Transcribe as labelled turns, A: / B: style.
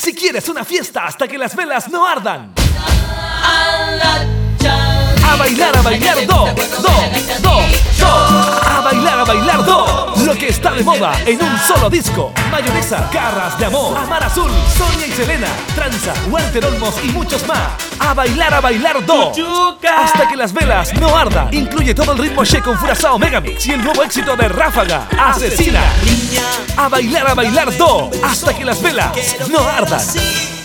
A: Si quieres una fiesta hasta que las velas no ardan. A bailar, do, do, do, do. A bailar, do. Lo que está de moda en un solo disco. Mayonesa, Garras de Amor, Amar Azul, Sonia y Selena, Tranza, Walter Olmos y muchos más. A bailar, do. Hasta que las velas no ardan. Incluye todo el ritmo She con Furazao Megamix y el nuevo éxito de Ráfaga, Asesina. A bailar, do. Hasta que las velas no ardan.